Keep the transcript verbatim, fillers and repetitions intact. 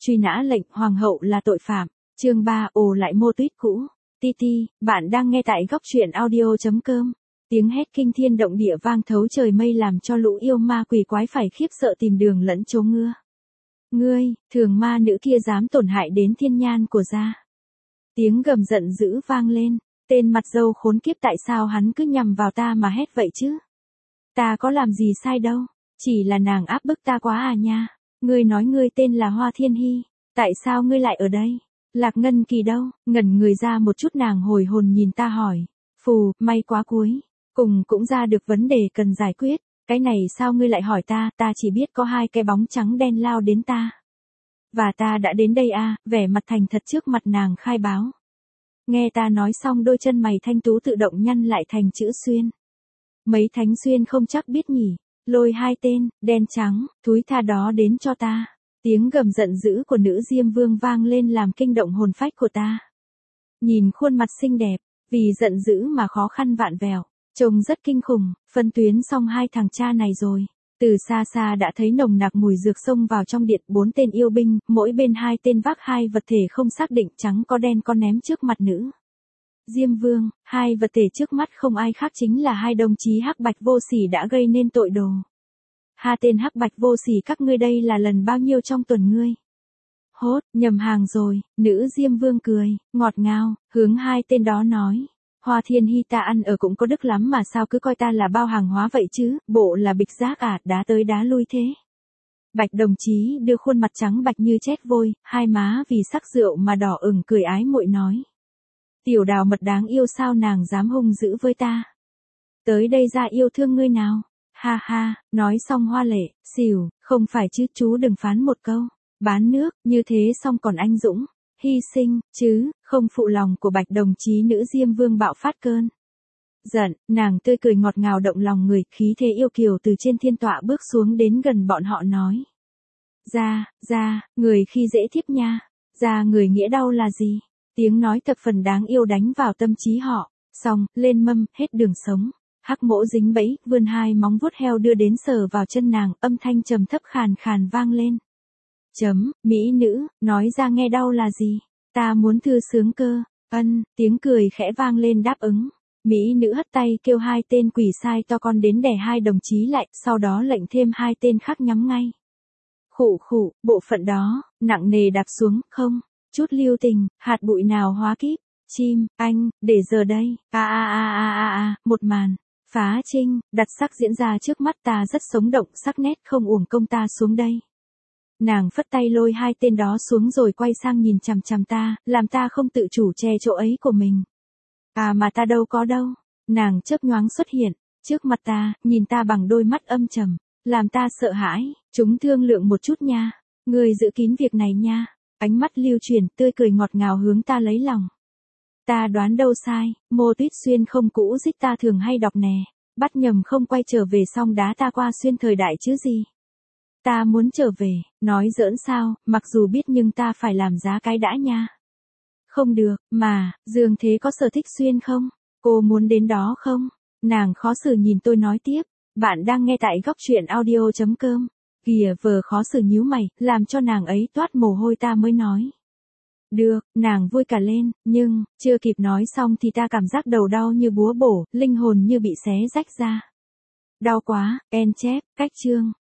Truy nã lệnh hoàng hậu là tội phạm. Chương ba ồ lại mô tweet cũ. Titi, bạn đang nghe tại góc truyện audio.com. Tiếng hét kinh thiên động địa vang thấu trời mây làm cho lũ yêu ma quỷ quái phải khiếp sợ tìm đường lẫn chỗ ngưa. Ngươi, thường ma nữ kia dám tổn hại đến thiên nhan của gia. Tiếng gầm giận dữ vang lên, tên mặt dâu khốn kiếp tại sao hắn cứ nhằm vào ta mà hét vậy chứ? Ta có làm gì sai đâu, chỉ là nàng áp bức ta quá à nha. Ngươi nói ngươi tên là Hoa Thiên Hy, tại sao ngươi lại ở đây? Lạc Ngân Kỳ đâu? Ngẩn người ra một chút nàng hồi hồn nhìn ta hỏi. Phù, may quá cuối. Cùng cũng ra được vấn đề cần giải quyết. Cái này sao ngươi lại hỏi ta? Ta chỉ biết có hai cái bóng trắng đen lao đến ta. Và ta đã đến đây à, vẻ mặt thành thật trước mặt nàng khai báo. Nghe ta nói xong đôi chân mày thanh tú tự động nhăn lại thành chữ xuyên. Mấy thánh xuyên không chắc biết nhỉ. Lôi hai tên, đen trắng, thúi tha đó đến cho ta. Tiếng gầm giận dữ của nữ Diêm Vương vang lên làm kinh động hồn phách của ta. Nhìn khuôn mặt xinh đẹp, vì giận dữ mà khó khăn vạn vẹo, trông rất kinh khủng, phân tuyến xong hai thằng cha này rồi. Từ xa xa đã thấy nồng nặc mùi dược xông vào trong điện, bốn tên yêu binh, mỗi bên hai tên vác hai vật thể không xác định trắng có đen có ném trước mặt nữ Diêm Vương. Hai vật thể trước mắt không ai khác chính là hai đồng chí hắc bạch vô sỉ đã gây nên tội đồ. Hai tên hắc bạch vô sỉ các ngươi đây là lần bao nhiêu trong tuần ngươi? Hốt, nhầm hàng rồi, nữ Diêm Vương cười, ngọt ngào, hướng hai tên đó nói. Hoa Thiên Hy ta ăn ở cũng có đức lắm mà sao cứ coi ta là bao hàng hóa vậy chứ, bộ là bịch rác à, đá tới đá lui thế. Bạch đồng chí đưa khuôn mặt trắng bạch như chét vôi, hai má vì sắc rượu mà đỏ ửng cười ái muội nói. Tiểu đào mật đáng yêu sao nàng dám hung dữ với ta. Tới đây ra yêu thương ngươi nào. Ha ha, nói xong hoa lệ, xỉu, không phải chứ chú đừng phán một câu. Bán nước, như thế xong còn anh Dũng. Hy sinh, chứ, không phụ lòng của bạch đồng chí nữ Diêm Vương bạo phát cơn giận, nàng tươi cười ngọt ngào động lòng người, khí thế yêu kiều từ trên thiên tọa bước xuống đến gần bọn họ nói. Ra, ra, người khi dễ thiếp nha, ra người nghĩa đau là gì? Tiếng nói thập phần đáng yêu đánh vào tâm trí họ, xong, lên mâm, hết đường sống. Hắc mỗ dính bẫy, vươn hai móng vuốt heo đưa đến sờ vào chân nàng, âm thanh trầm thấp khàn khàn vang lên. Chấm, mỹ nữ, nói ra nghe đau là gì? Ta muốn thư sướng cơ. Ân, tiếng cười khẽ vang lên đáp ứng. Mỹ nữ hất tay kêu hai tên quỷ sai to con đến đè hai đồng chí lại, sau đó lệnh thêm hai tên khác nhắm ngay. Khụ khụ, bộ phận đó, nặng nề đạp xuống, không, chút lưu tình, hạt bụi nào hóa kíp. Chim, anh, để giờ đây, a a a a a a, một màn. Phá trinh, đặt sắc diễn ra trước mắt ta rất sống động, sắc nét không uổng công ta xuống đây. Nàng phất tay lôi hai tên đó xuống rồi quay sang nhìn chằm chằm ta, làm ta không tự chủ che chỗ ấy của mình. À mà ta đâu có đâu. Nàng chớp nhoáng xuất hiện, trước mặt ta, nhìn ta bằng đôi mắt âm trầm, làm ta sợ hãi, chúng thương lượng một chút nha. Người giữ kín việc này nha. Ánh mắt lưu chuyển, tươi cười ngọt ngào hướng ta lấy lòng. Ta đoán đâu sai, mô tuyết xuyên không cũ dích ta thường hay đọc nè, bắt nhầm không quay trở về xong đá ta qua xuyên thời đại chứ gì. Ta muốn trở về, nói giỡn sao, mặc dù biết nhưng ta phải làm giá cái đã nha. Không được, mà, Dương Thế có sở thích xuyên không? Cô muốn đến đó không? Nàng khó xử nhìn tôi nói tiếp, bạn đang nghe tại góc truyện audio.com. Kìa vờ khó xử nhíu mày, làm cho nàng ấy toát mồ hôi ta mới nói. Được, nàng vui cả lên, nhưng, chưa kịp nói xong thì ta cảm giác đầu đau như búa bổ, linh hồn như bị xé rách ra. Đau quá, en chép, cách chương.